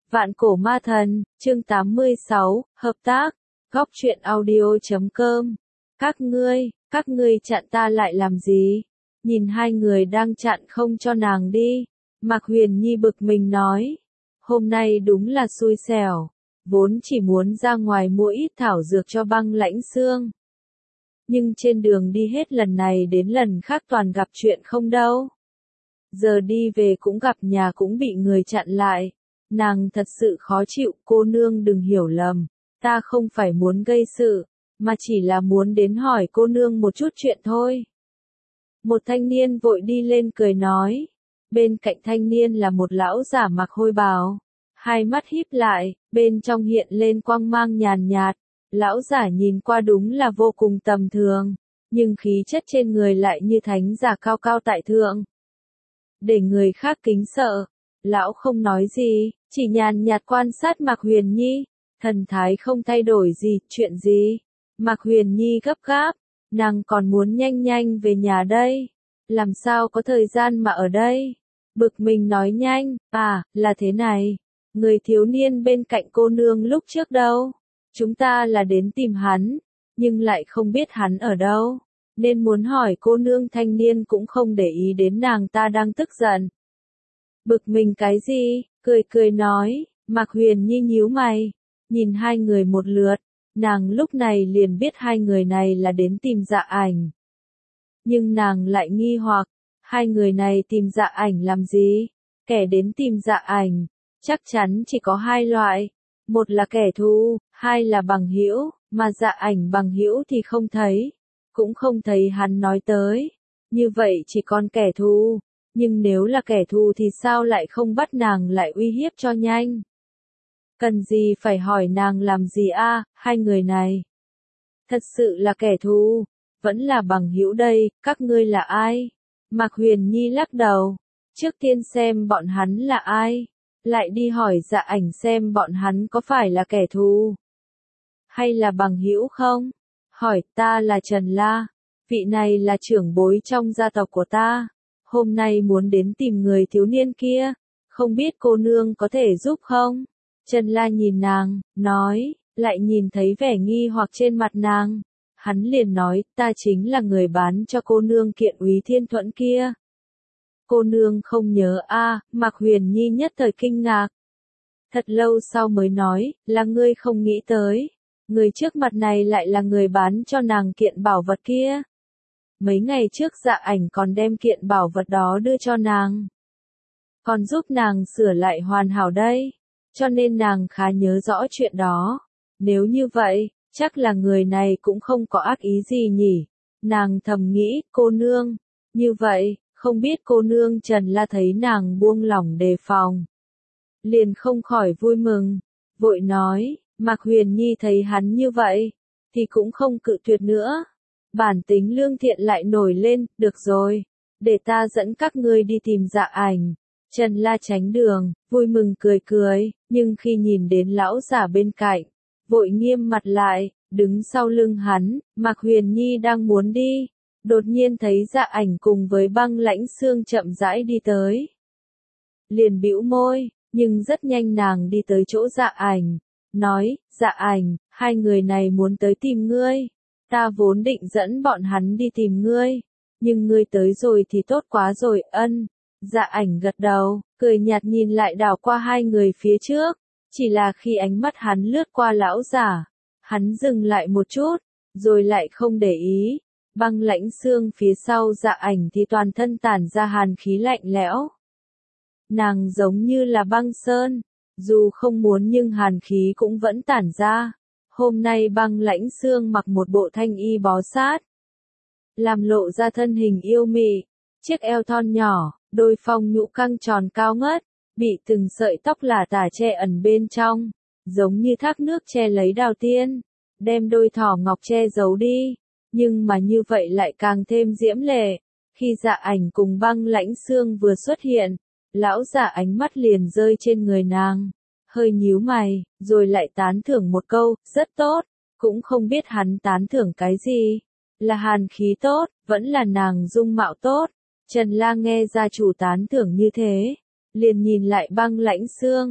Vạn cổ ma thần, chương 86, hợp tác, góc truyện audio.com. Các ngươi chặn ta lại làm gì? Nhìn hai người đang chặn không cho nàng đi. Mạc Huyền Nhi bực mình nói. Hôm nay đúng là xui xẻo. Vốn chỉ muốn ra ngoài mua ít thảo dược cho Băng Lãnh Xương. Nhưng trên đường đi hết lần này đến lần khác toàn gặp chuyện không đâu. Giờ đi về cũng gặp nhà cũng bị người chặn lại. Nàng thật sự khó chịu, cô nương đừng hiểu lầm. Ta không phải muốn gây sự, mà chỉ là muốn đến hỏi cô nương một chút chuyện thôi. Một thanh niên vội đi lên cười nói. Bên cạnh thanh niên là một lão giả mặc hôi bào. Hai mắt híp lại, bên trong hiện lên quang mang nhàn nhạt. Lão giả nhìn qua đúng là vô cùng tầm thường, nhưng khí chất trên người lại như thánh giả cao cao tại thượng. Để người khác kính sợ, lão không nói gì, chỉ nhàn nhạt quan sát Mạc Huyền Nhi, thần thái không thay đổi gì, chuyện gì. Mạc Huyền Nhi gấp gáp, nàng còn muốn nhanh nhanh về nhà đây, làm sao có thời gian mà ở đây. Bực mình nói nhanh, là thế này, người thiếu niên bên cạnh cô nương lúc trước đâu. Chúng ta là đến tìm hắn, nhưng lại không biết hắn ở đâu, nên muốn hỏi cô nương. Thanh niên cũng không để ý đến nàng ta đang tức giận. Bực mình cái gì, cười nói. Mạc Huyền Nhi nhíu mày, nhìn hai người một lượt, nàng lúc này liền biết hai người này là đến tìm Dạ Ảnh. Nhưng nàng lại nghi hoặc, hai người này tìm Dạ Ảnh làm gì? Kẻ đến tìm Dạ Ảnh, chắc chắn chỉ có hai loại. Một là kẻ thù, hai là bằng hữu, mà Dạ Ảnh bằng hữu thì không thấy, cũng không thấy hắn nói tới. Như vậy chỉ còn kẻ thù, nhưng nếu là kẻ thù thì sao lại không bắt nàng lại uy hiếp cho nhanh? Cần gì phải hỏi nàng làm gì hai người này? Thật sự là kẻ thù, vẫn là bằng hữu đây, các ngươi là ai? Mạc Huyền Nhi lắc đầu, trước tiên xem bọn hắn là ai. Lại đi hỏi Dạ Ảnh xem bọn hắn có phải là kẻ thù hay là bằng hữu không. Hỏi, ta là Trần La, vị này là trưởng bối trong gia tộc của ta, hôm nay muốn đến tìm người thiếu niên kia, không biết cô nương có thể giúp không? Trần La nhìn nàng, nói, lại nhìn thấy vẻ nghi hoặc trên mặt nàng, hắn liền nói, ta chính là người bán cho cô nương kiện Úy Thiên Thuẫn kia. Cô nương không nhớ Mạc Huyền Nhi nhất thời kinh ngạc. Thật lâu sau mới nói, là ngươi không nghĩ tới. Người trước mặt này lại là người bán cho nàng kiện bảo vật kia. Mấy ngày trước Dạ Ảnh còn đem kiện bảo vật đó đưa cho nàng. Còn giúp nàng sửa lại hoàn hảo đây. Cho nên nàng khá nhớ rõ chuyện đó. Nếu như vậy, chắc là người này cũng không có ác ý gì nhỉ. Nàng thầm nghĩ, cô nương. Như vậy, không biết cô nương Trần La thấy nàng buông lỏng đề phòng, liền không khỏi vui mừng, vội nói. Mạc Huyền Nhi thấy hắn như vậy, thì cũng không cự tuyệt nữa. Bản tính lương thiện lại nổi lên, được rồi, để ta dẫn các ngươi đi tìm Dạ Ảnh. Trần La tránh đường, vui mừng cười, nhưng khi nhìn đến lão giả bên cạnh, vội nghiêm mặt lại, đứng sau lưng hắn. Mạc Huyền Nhi đang muốn đi, đột nhiên thấy Dạ Ảnh cùng với Băng Lãnh Xương chậm rãi đi tới. Liền bĩu môi, nhưng rất nhanh nàng đi tới chỗ Dạ Ảnh, nói, Dạ Ảnh, hai người này muốn tới tìm ngươi. Ta vốn định dẫn bọn hắn đi tìm ngươi, nhưng ngươi tới rồi thì tốt quá rồi. Dạ Ảnh gật đầu, cười nhạt nhìn lại đảo qua hai người phía trước, chỉ là khi ánh mắt hắn lướt qua lão giả, hắn dừng lại một chút, rồi lại không để ý. Băng Lãnh Xương phía sau Dạ Ảnh thì toàn thân tản ra hàn khí lạnh lẽo. Nàng giống như là băng sơn, dù không muốn nhưng hàn khí cũng vẫn tản ra. Hôm nay Băng Lãnh Xương mặc một bộ thanh y bó sát, làm lộ ra thân hình yêu mị, chiếc eo thon nhỏ, đôi phong nhũ căng tròn cao ngất, bị từng sợi tóc lả tả che ẩn bên trong, giống như thác nước che lấy đào tiên, đem đôi thỏ ngọc che giấu đi. Nhưng mà như vậy lại càng thêm diễm lệ. Khi Dạ Ảnh cùng Băng Lãnh Xương vừa xuất hiện, lão giả ánh mắt liền rơi trên người nàng, hơi nhíu mày, rồi lại tán thưởng một câu, rất tốt. Cũng không biết hắn tán thưởng cái gì, là hàn khí tốt, vẫn là nàng dung mạo tốt. Trần La nghe gia chủ tán thưởng như thế, liền nhìn lại Băng Lãnh Xương,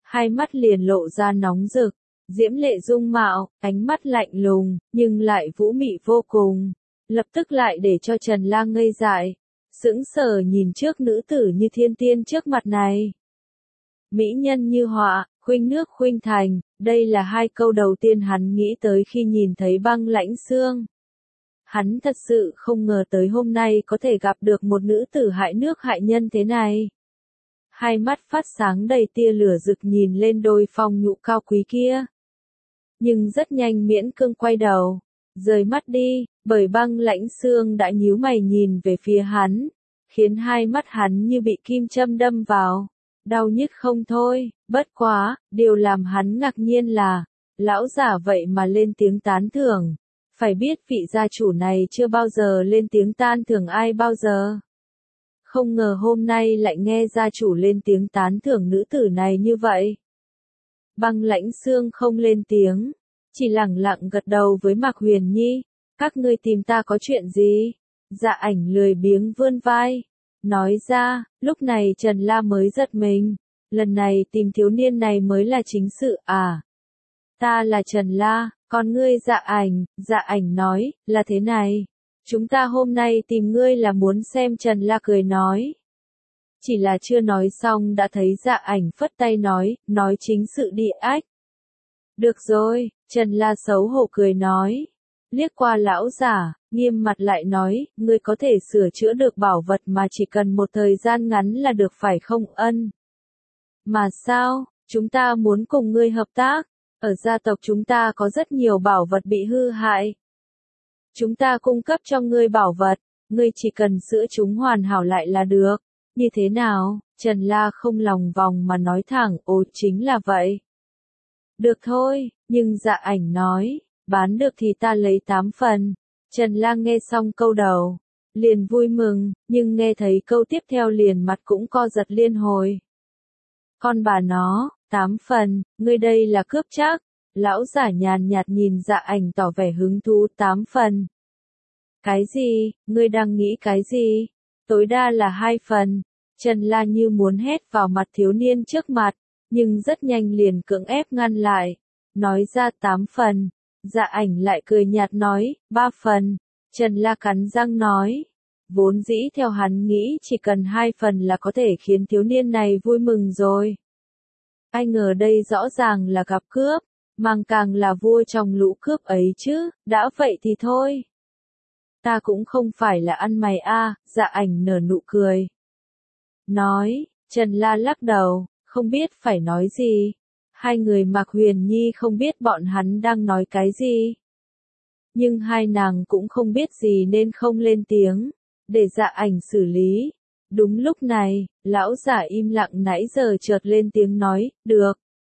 hai mắt liền lộ ra nóng rực, diễm lệ dung mạo, ánh mắt lạnh lùng, nhưng lại vũ mị vô cùng, lập tức lại để cho Trần La ngây dại, sững sờ nhìn trước nữ tử như thiên tiên trước mặt này. Mỹ nhân như họa, khuynh nước khuynh thành, đây là hai câu đầu tiên hắn nghĩ tới khi nhìn thấy Băng Lãnh Xương. Hắn thật sự không ngờ tới hôm nay có thể gặp được một nữ tử hại nước hại nhân thế này. Hai mắt phát sáng đầy tia lửa rực nhìn lên đôi phong nhũ cao quý kia. Nhưng rất nhanh miễn cương quay đầu, rời mắt đi, bởi Băng Lãnh Xương đã nhíu mày nhìn về phía hắn, khiến hai mắt hắn như bị kim châm đâm vào, đau nhức không thôi. Bất quá, điều làm hắn ngạc nhiên là, lão giả vậy mà lên tiếng tán thưởng. Phải biết vị gia chủ này chưa bao giờ lên tiếng tán thưởng ai bao giờ. Không ngờ hôm nay lại nghe gia chủ lên tiếng tán thưởng nữ tử này như vậy. Băng Lãnh Xương không lên tiếng, chỉ lẳng lặng gật đầu với Mạc Huyền Nhi. Các ngươi tìm ta có chuyện gì? Dạ Ảnh lười biếng vươn vai, nói ra. Lúc này Trần La mới giật mình. Lần này tìm thiếu niên này mới là chính sự à? Ta là Trần La, còn ngươi Dạ Ảnh nói, là thế này. Chúng ta hôm nay tìm ngươi là muốn xem. Trần La cười nói. Chỉ là chưa nói xong đã thấy Dạ Ảnh phất tay nói chính sự đi ách. Được rồi, Trần La xấu hổ cười nói. Liếc qua lão giả, nghiêm mặt lại nói, ngươi có thể sửa chữa được bảo vật mà chỉ cần một thời gian ngắn là được phải không ân? Mà sao, chúng ta muốn cùng ngươi hợp tác, ở gia tộc chúng ta có rất nhiều bảo vật bị hư hại. Chúng ta cung cấp cho ngươi bảo vật, ngươi chỉ cần sửa chúng hoàn hảo lại là được. Như thế nào? Trần La không lòng vòng mà nói thẳng, ồ chính là vậy. Được thôi, nhưng Dạ Ảnh nói, bán được thì ta lấy 8 phần. Trần La nghe xong câu đầu, liền vui mừng, nhưng nghe thấy câu tiếp theo liền mặt cũng co giật liên hồi. Con bà nó, 8 phần, ngươi đây là cướp chắc. Lão giả nhàn nhạt nhìn Dạ Ảnh tỏ vẻ hứng thú. 8 phần. Cái gì, ngươi đang nghĩ cái gì? Tối đa là 2 phần. Trần La như muốn hét vào mặt thiếu niên trước mặt, nhưng rất nhanh liền cưỡng ép ngăn lại. Nói ra 8 phần. Dạ Ảnh lại cười nhạt nói, 3 phần. Trần La cắn răng nói. Vốn dĩ theo hắn nghĩ chỉ cần 2 phần là có thể khiến thiếu niên này vui mừng rồi. Ai ngờ đây rõ ràng là gặp cướp, mang càng là vua trong lũ cướp ấy chứ, đã vậy thì thôi. Ta cũng không phải là ăn mày a. Dạ Ảnh nở nụ cười. Nói, Trần La lắc đầu, không biết phải nói gì. Hai người Mạc Huyền Nhi không biết bọn hắn đang nói cái gì. Nhưng hai nàng cũng không biết gì nên không lên tiếng, để Dạ Ảnh xử lý. Đúng lúc này, lão giả im lặng nãy giờ chợt lên tiếng nói, được.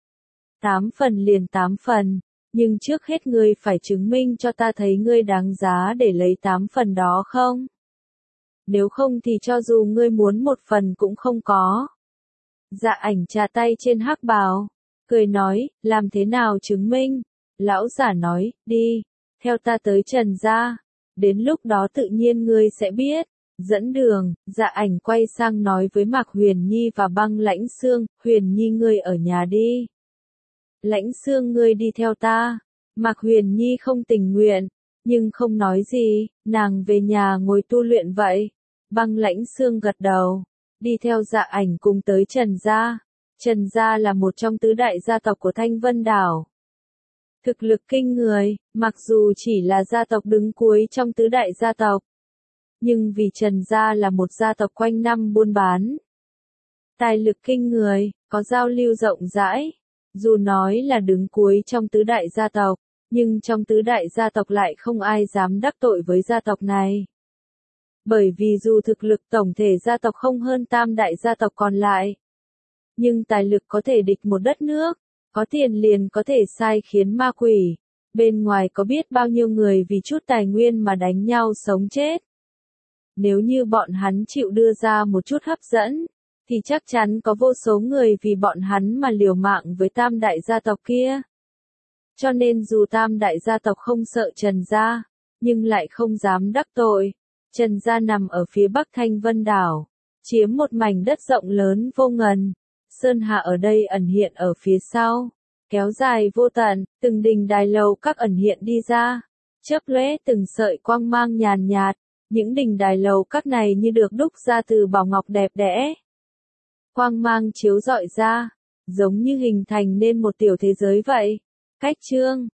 8 phần liền 8 phần, nhưng trước hết ngươi phải chứng minh cho ta thấy ngươi đáng giá để lấy 8 phần đó không? Nếu không thì cho dù ngươi muốn 1 phần cũng không có. Dạ Ảnh chà tay trên hắc bào, cười nói, làm thế nào chứng minh? Lão giả nói, đi, theo ta tới Trần gia, đến lúc đó tự nhiên ngươi sẽ biết. Dẫn đường, Dạ Ảnh quay sang nói với Mạc Huyền Nhi và Băng Lãnh Xương, Huyền Nhi ngươi ở nhà đi. Lãnh Xương ngươi đi theo ta. Mạc Huyền Nhi không tình nguyện, nhưng không nói gì, nàng về nhà ngồi tu luyện vậy. Băng Lãnh Xương gật đầu, đi theo Dạ Ảnh cùng tới Trần gia. Trần gia là một trong tứ đại gia tộc của Thanh Vân Đảo. Thực lực kinh người, mặc dù chỉ là gia tộc đứng cuối trong tứ đại gia tộc. Nhưng vì Trần gia là một gia tộc quanh năm buôn bán. Tài lực kinh người, có giao lưu rộng rãi. Dù nói là đứng cuối trong tứ đại gia tộc, nhưng trong tứ đại gia tộc lại không ai dám đắc tội với gia tộc này. Bởi vì dù thực lực tổng thể gia tộc không hơn tam đại gia tộc còn lại, nhưng tài lực có thể địch một đất nước, có tiền liền có thể sai khiến ma quỷ. Bên ngoài có biết bao nhiêu người vì chút tài nguyên mà đánh nhau sống chết. Nếu như bọn hắn chịu đưa ra một chút hấp dẫn, thì chắc chắn có vô số người vì bọn hắn mà liều mạng với tam đại gia tộc kia. Cho nên dù tam đại gia tộc không sợ Trần gia, nhưng lại không dám đắc tội. Trần gia nằm ở phía bắc Thanh Vân Đảo, chiếm một mảnh đất rộng lớn vô ngần. sơn hà ở đây ẩn hiện ở phía sau, kéo dài vô tận, từng đình đài lầu các ẩn hiện đi ra, chớp lóe từng sợi quang mang nhàn nhạt, những đình đài lầu các này như được đúc ra từ bảo ngọc đẹp đẽ. Quang mang chiếu rọi ra, giống như hình thành nên một tiểu thế giới vậy. Cách chương